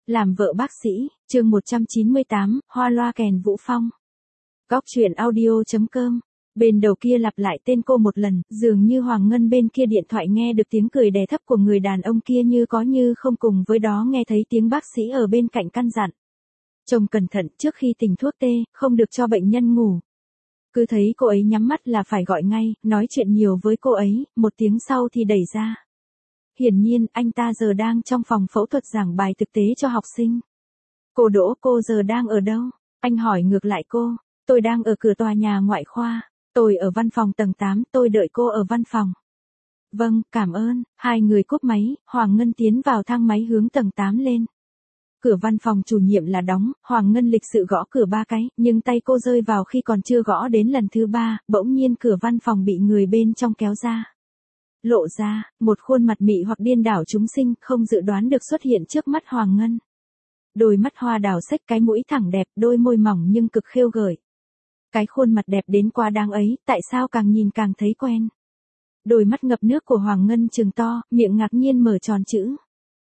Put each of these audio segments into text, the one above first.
Làm vợ bác sĩ, chương 198, hoa loa kèn Vũ Phong. Góc truyện audio.com. Bên đầu kia lặp lại tên cô một lần, dường như Hoàng Ngân bên kia điện thoại nghe được tiếng cười đè thấp của người đàn ông kia như có như không, cùng với đó nghe thấy tiếng bác sĩ ở bên cạnh căn dặn. Trông cẩn thận trước khi tỉnh thuốc tê, không được cho bệnh nhân ngủ. Cứ thấy cô ấy nhắm mắt là phải gọi ngay, nói chuyện nhiều với cô ấy, một tiếng sau thì đẩy ra. Hiển nhiên, anh ta giờ đang trong phòng phẫu thuật giảng bài thực tế cho học sinh. Cô Đỗ, cô giờ đang ở đâu? Anh hỏi ngược lại cô. Tôi đang ở cửa tòa nhà ngoại khoa. Tôi ở văn phòng tầng 8, tôi đợi cô ở văn phòng. Vâng, cảm ơn. Hai người cúp máy, Hoàng Ngân tiến vào thang máy hướng tầng 8 lên. Cửa văn phòng chủ nhiệm là đóng, Hoàng Ngân lịch sự gõ cửa 3 cái, nhưng tay cô rơi vào khi còn chưa gõ đến lần thứ 3, bỗng nhiên cửa văn phòng bị người bên trong kéo ra. Lộ ra, một khuôn mặt mị hoặc điên đảo chúng sinh không dự đoán được xuất hiện trước mắt Hoàng Ngân. Đôi mắt hoa đào xếch, cái mũi thẳng đẹp, đôi môi mỏng nhưng cực khêu gợi. Cái khuôn mặt đẹp đến quá đáng ấy, tại sao càng nhìn càng thấy quen. Đôi mắt ngập nước của Hoàng Ngân trừng to, miệng ngạc nhiên mở tròn chữ.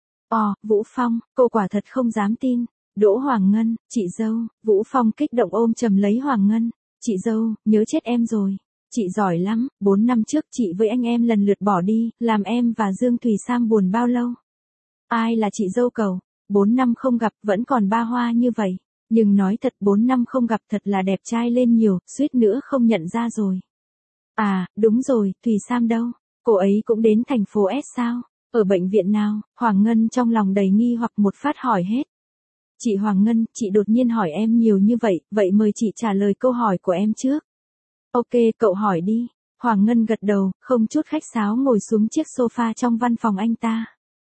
Vũ Phong, cô quả thật không dám tin. Đỗ Hoàng Ngân, chị dâu. Vũ Phong kích động ôm chầm lấy Hoàng Ngân. Chị dâu, nhớ chết em rồi. Chị giỏi lắm, 4 năm trước chị với anh em lần lượt bỏ đi, làm em và Dương Thùy Sam buồn bao lâu. Ai là chị dâu cầu? 4 năm không gặp, vẫn còn ba hoa như vậy. Nhưng nói thật, 4 năm không gặp thật là đẹp trai lên nhiều, suýt nữa không nhận ra rồi. À, đúng rồi, Thùy Sam đâu? Cô ấy cũng đến thành phố S sao? Ở bệnh viện nào? Hoàng Ngân trong lòng đầy nghi hoặc một phát hỏi hết. Chị Hoàng Ngân, chị đột nhiên hỏi em nhiều như vậy, vậy mời chị trả lời câu hỏi của em trước. Ok, cậu hỏi đi. Hoàng Ngân gật đầu, không chút khách sáo ngồi xuống chiếc sofa trong văn phòng anh ta.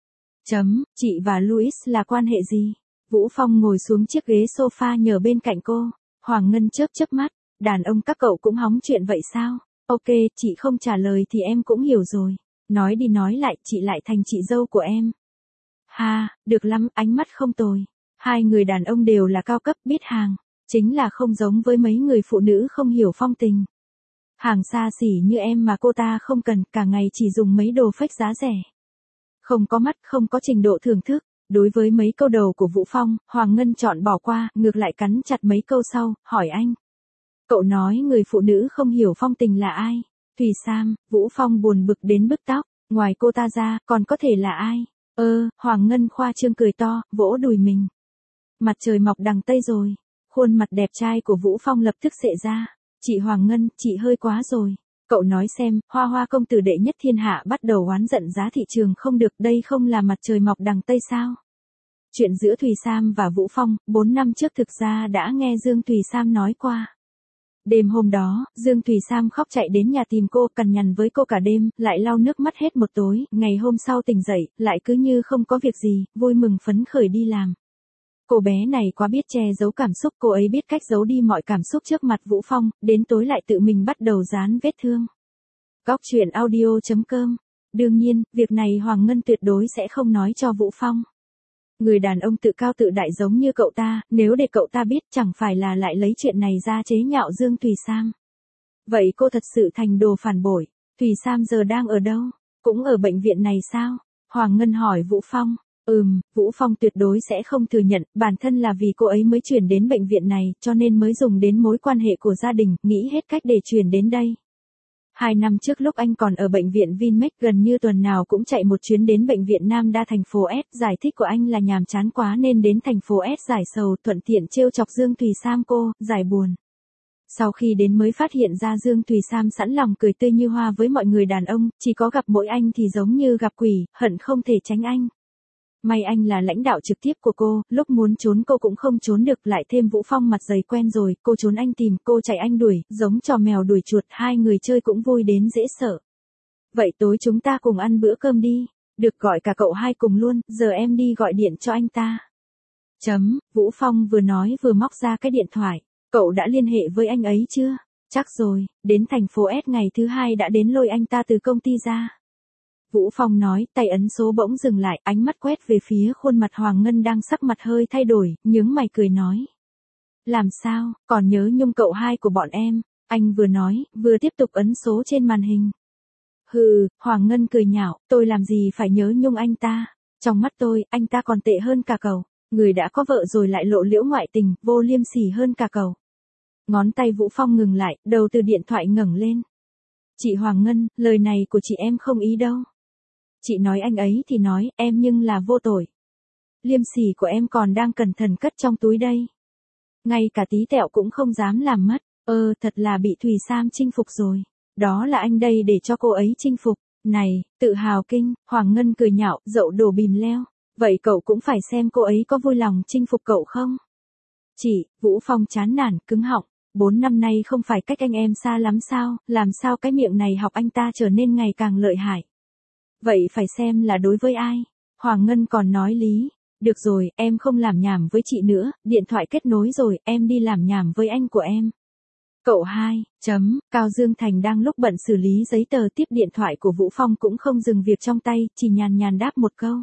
Chị và Louis là quan hệ gì? Vũ Phong ngồi xuống chiếc ghế sofa nhờ bên cạnh cô. Hoàng Ngân chớp chớp mắt, đàn ông các cậu cũng hóng chuyện vậy sao? Ok, chị không trả lời thì em cũng hiểu rồi. Nói đi nói lại, chị lại thành chị dâu của em. Ha, được lắm, ánh mắt không tồi. Hai người đàn ông đều là cao cấp biết hàng. Chính là không giống với mấy người phụ nữ không hiểu phong tình. Hàng xa xỉ như em mà cô ta không cần, cả ngày chỉ dùng mấy đồ fake giá rẻ. Không có mắt, không có trình độ thưởng thức. Đối với mấy câu đầu của Vũ Phong, Hoàng Ngân chọn bỏ qua, ngược lại cắn chặt mấy câu sau, hỏi anh. Cậu nói người phụ nữ không hiểu phong tình là ai? Thùy Sam. Vũ Phong buồn bực đến bứt tóc, ngoài cô ta ra, còn có thể là ai? Hoàng Ngân khoa trương cười to, vỗ đùi mình. Mặt trời mọc đằng Tây rồi. Khuôn mặt đẹp trai của Vũ Phong lập tức xệ ra. Chị Hoàng Ngân, chị hơi quá rồi. Cậu nói xem, Hoa công tử đệ nhất thiên hạ bắt đầu oán giận giá thị trường không được, đây không là mặt trời mọc đằng Tây sao? Chuyện giữa Thùy Sam và Vũ Phong, 4 năm trước thực ra đã nghe Dương Thùy Sam nói qua. Đêm hôm đó, Dương Thùy Sam khóc chạy đến nhà tìm cô, cằn nhằn với cô cả đêm, lại lau nước mắt hết một tối, ngày hôm sau tỉnh dậy, lại cứ như không có việc gì, vui mừng phấn khởi đi làm. Cô bé này quá biết che giấu cảm xúc, cô ấy biết cách giấu đi mọi cảm xúc trước mặt Vũ Phong, đến tối lại tự mình bắt đầu dán vết thương. Góc truyện audio.com. Đương nhiên, việc này Hoàng Ngân tuyệt đối sẽ không nói cho Vũ Phong. Người đàn ông tự cao tự đại giống như cậu ta, nếu để cậu ta biết chẳng phải là lại lấy chuyện này ra chế nhạo Dương Thùy Sam. Vậy cô thật sự thành đồ phản bội. Thùy Sam giờ đang ở đâu? Cũng ở bệnh viện này sao? Hoàng Ngân hỏi Vũ Phong. Vũ Phong tuyệt đối sẽ không thừa nhận, bản thân là vì cô ấy mới chuyển đến bệnh viện này, cho nên mới dùng đến mối quan hệ của gia đình, nghĩ hết cách để chuyển đến đây. 2 năm trước lúc anh còn ở bệnh viện Vinmec, gần như tuần nào cũng chạy một chuyến đến bệnh viện Nam Đa thành phố S, giải thích của anh là nhàm chán quá nên đến thành phố S giải sầu, thuận tiện trêu chọc Dương Thùy Sam cô, giải buồn. Sau khi đến mới phát hiện ra Dương Thùy Sam sẵn lòng cười tươi như hoa với mọi người đàn ông, chỉ có gặp mỗi anh thì giống như gặp quỷ, hận không thể tránh anh. May anh là lãnh đạo trực tiếp của cô, lúc muốn trốn cô cũng không trốn được, lại thêm Vũ Phong mặt dày quen rồi, cô trốn anh tìm, cô chạy anh đuổi, giống trò mèo đuổi chuột, hai người chơi cũng vui đến dễ sợ. Vậy tối chúng ta cùng ăn bữa cơm đi, được gọi cả cậu hai cùng luôn, giờ em đi gọi điện cho anh ta. Vũ Phong vừa nói vừa móc ra cái điện thoại, cậu đã liên hệ với anh ấy chưa? Chắc rồi, đến thành phố S ngày thứ 2 đã đến lôi anh ta từ công ty ra. Vũ Phong nói, tay ấn số bỗng dừng lại, ánh mắt quét về phía khuôn mặt Hoàng Ngân đang sắc mặt hơi thay đổi, nhướng mày cười nói. Làm sao, còn nhớ nhung cậu hai của bọn em, anh vừa nói, vừa tiếp tục ấn số trên màn hình. Hoàng Ngân cười nhạo, tôi làm gì phải nhớ nhung anh ta, trong mắt tôi, anh ta còn tệ hơn cả cậu. Người đã có vợ rồi lại lộ liễu ngoại tình, vô liêm sỉ hơn cả cậu. Ngón tay Vũ Phong ngừng lại, đầu từ điện thoại ngẩng lên. Chị Hoàng Ngân, lời này của chị em không ý đâu. Chị nói anh ấy thì nói, em nhưng là vô tội. Liêm sỉ của em còn đang cẩn thận cất trong túi đây. Ngay cả tí tẹo cũng không dám làm mất. Thật là bị Thùy Sam chinh phục rồi. Đó là anh đây để cho cô ấy chinh phục. Này, tự hào kinh, Hoàng Ngân cười nhạo, dậu đổ bìm leo. Vậy cậu cũng phải xem cô ấy có vui lòng chinh phục cậu không? Chị, Vũ Phong chán nản, cứng họng. 4 năm nay không phải cách anh em xa lắm sao, làm sao cái miệng này học anh ta trở nên ngày càng lợi hại. Vậy phải xem là đối với ai? Hoàng Ngân còn nói lý. Được rồi, em không làm nhảm với chị nữa, điện thoại kết nối rồi, em đi làm nhảm với anh của em. Cậu 2, Cao Dương Thành đang lúc bận xử lý giấy tờ tiếp điện thoại của Vũ Phong cũng không dừng việc trong tay, chỉ nhàn nhàn đáp một câu.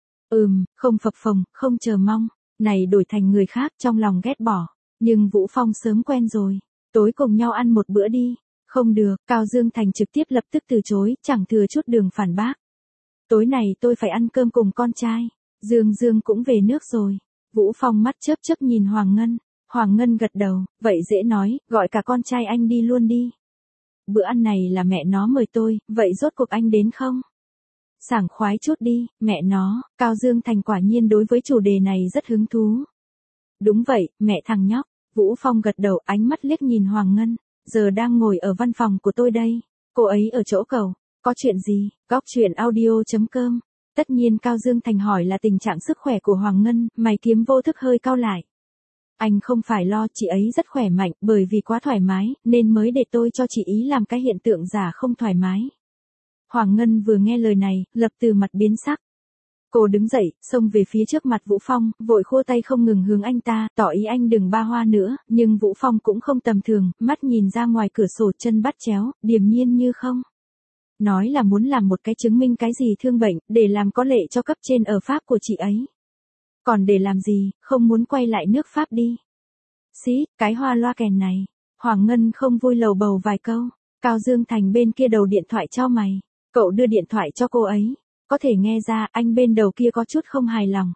Không phập phồng, không chờ mong. Này đổi thành người khác trong lòng ghét bỏ. Nhưng Vũ Phong sớm quen rồi. Tối cùng nhau ăn một bữa đi. Không được, Cao Dương Thành trực tiếp lập tức từ chối, chẳng thừa chút đường phản bác. Tối này tôi phải ăn cơm cùng con trai. Dương cũng về nước rồi. Vũ Phong mắt chớp chớp nhìn Hoàng Ngân. Hoàng Ngân gật đầu, vậy dễ nói, gọi cả con trai anh đi luôn đi. Bữa ăn này là mẹ nó mời tôi, vậy rốt cuộc anh đến không? Sảng khoái chút đi, mẹ nó, Cao Dương Thành quả nhiên đối với chủ đề này rất hứng thú. Đúng vậy, mẹ thằng nhóc, Vũ Phong gật đầu ánh mắt liếc nhìn Hoàng Ngân, giờ đang ngồi ở văn phòng của tôi đây, cô ấy ở chỗ cầu, có chuyện gì, góc chuyện audio.com. Tất nhiên Cao Dương Thành hỏi là tình trạng sức khỏe của Hoàng Ngân, mày kiếm vô thức hơi cau lại. Anh không phải lo, chị ấy rất khỏe mạnh, bởi vì quá thoải mái, nên mới để tôi cho chị ý làm cái hiện tượng giả không thoải mái. Hoàng Ngân vừa nghe lời này, lập từ mặt biến sắc. Cô đứng dậy, xông về phía trước mặt Vũ Phong, vội khua tay không ngừng hướng anh ta, tỏ ý anh đừng ba hoa nữa, nhưng Vũ Phong cũng không tầm thường, mắt nhìn ra ngoài cửa sổ chân bắt chéo, điềm nhiên như không. Nói là muốn làm một cái chứng minh cái gì thương bệnh, để làm có lệ cho cấp trên ở Pháp của chị ấy. Còn để làm gì, không muốn quay lại nước Pháp đi. Xí, cái hoa loa kèn này. Hoàng Ngân không vui lầu bầu vài câu. Cao Dương Thành bên kia đầu điện thoại cho mày. Cậu đưa điện thoại cho cô ấy. Có thể nghe ra anh bên đầu kia có chút không hài lòng.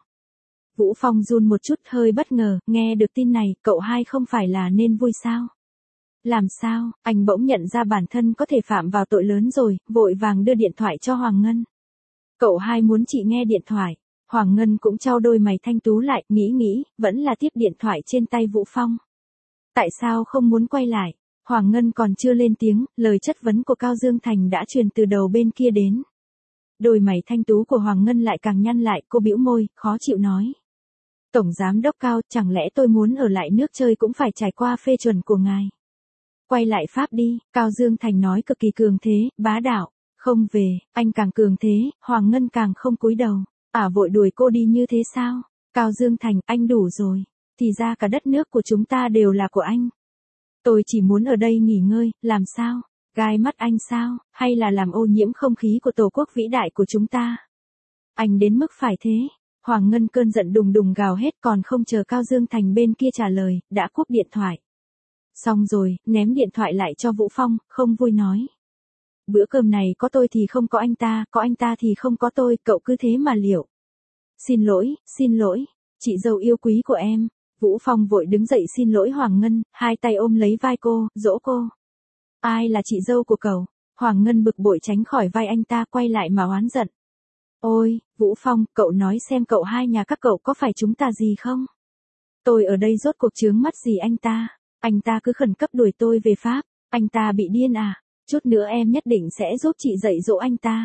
Vũ Phong run một chút hơi bất ngờ, nghe được tin này, cậu 2 không phải là nên vui sao? Làm sao, anh bỗng nhận ra bản thân có thể phạm vào tội lớn rồi, vội vàng đưa điện thoại cho Hoàng Ngân. Cậu 2 muốn chị nghe điện thoại. Hoàng Ngân cũng trao đôi mày thanh tú lại, nghĩ, vẫn là tiếp điện thoại trên tay Vũ Phong. Tại sao không muốn quay lại? Hoàng Ngân còn chưa lên tiếng, lời chất vấn của Cao Dương Thành đã truyền từ đầu bên kia đến. Đôi mày thanh tú của Hoàng Ngân lại càng nhăn lại, cô bĩu môi, khó chịu nói. Tổng Giám đốc Cao, chẳng lẽ tôi muốn ở lại nước chơi cũng phải trải qua phê chuẩn của ngài? Quay lại Pháp đi, Cao Dương Thành nói cực kỳ cường thế, bá đạo. Không về, anh càng cường thế, Hoàng Ngân càng không cúi đầu. Vội đuổi cô đi như thế sao? Cao Dương Thành, anh đủ rồi. Thì ra cả đất nước của chúng ta đều là của anh. Tôi chỉ muốn ở đây nghỉ ngơi, làm sao? Gai mắt anh sao? Hay là làm ô nhiễm không khí của tổ quốc vĩ đại của chúng ta? Anh đến mức phải thế. Hoàng Ngân cơn giận đùng đùng gào hết còn không chờ Cao Dương Thành bên kia trả lời, đã cúp điện thoại. Xong rồi, ném điện thoại lại cho Vũ Phong, không vui nói. Bữa cơm này có tôi thì không có anh ta thì không có tôi, cậu cứ thế mà liệu. Xin lỗi, chị dâu yêu quý của em. Vũ Phong vội đứng dậy xin lỗi Hoàng Ngân, hai tay ôm lấy vai cô, dỗ cô. Ai là chị dâu của cậu? Hoàng Ngân bực bội tránh khỏi vai anh ta quay lại mà oán giận. Ôi, Vũ Phong, cậu nói xem cậu hai nhà các cậu có phải chúng ta gì không? Tôi ở đây rốt cuộc chướng mắt gì anh ta cứ khẩn cấp đuổi tôi về Pháp, anh ta bị điên à? Chút nữa em nhất định sẽ giúp chị dạy dỗ anh ta.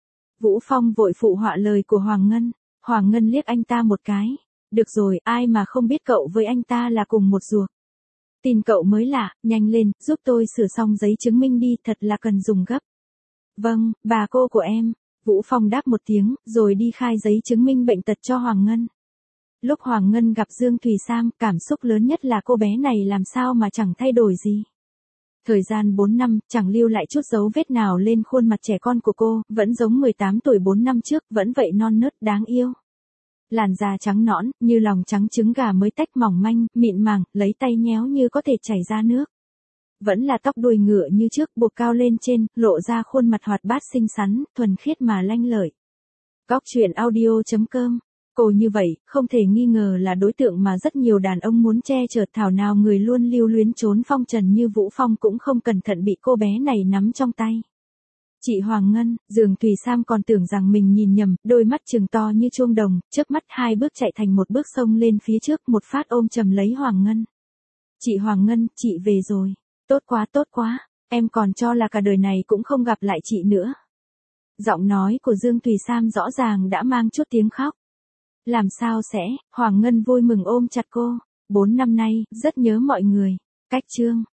Vũ Phong vội phụ họa lời của Hoàng Ngân. Hoàng Ngân liếc anh ta một cái. Được rồi, ai mà không biết cậu với anh ta là cùng một ruột. Tin cậu mới lạ, nhanh lên, giúp tôi sửa xong giấy chứng minh đi, thật là cần dùng gấp. Vâng, bà cô của em. Vũ Phong đáp một tiếng, rồi đi khai giấy chứng minh bệnh tật cho Hoàng Ngân. Lúc Hoàng Ngân gặp Dương Thùy Sam, cảm xúc lớn nhất là cô bé này làm sao mà chẳng thay đổi gì. Thời gian 4 năm, chẳng lưu lại chút dấu vết nào lên khuôn mặt trẻ con của cô, vẫn giống 18 tuổi 4 năm trước, vẫn vậy non nớt đáng yêu. Làn da trắng nõn, như lòng trắng trứng gà mới tách mỏng manh, mịn màng, lấy tay nhéo như có thể chảy ra nước. Vẫn là tóc đuôi ngựa như trước buộc cao lên trên, lộ ra khuôn mặt hoạt bát xinh xắn, thuần khiết mà lanh lợi. Góc chuyện audio.com Cô như vậy, không thể nghi ngờ là đối tượng mà rất nhiều đàn ông muốn che chở, thảo nào người luôn lưu luyến trốn phong trần như Vũ Phong cũng không cẩn thận bị cô bé này nắm trong tay. Chị Hoàng Ngân, Dương Thùy Sam còn tưởng rằng mình nhìn nhầm, đôi mắt trừng to như chuông đồng, chớp mắt 2 bước chạy thành 1 bước xông lên phía trước, một phát ôm chầm lấy Hoàng Ngân. Chị Hoàng Ngân, chị về rồi. Tốt quá, em còn cho là cả đời này cũng không gặp lại chị nữa. Giọng nói của Dương Thùy Sam rõ ràng đã mang chút tiếng khóc. Làm sao sẽ, Hoàng Ngân vui mừng ôm chặt cô. 4 năm nay, rất nhớ mọi người. Cách chương.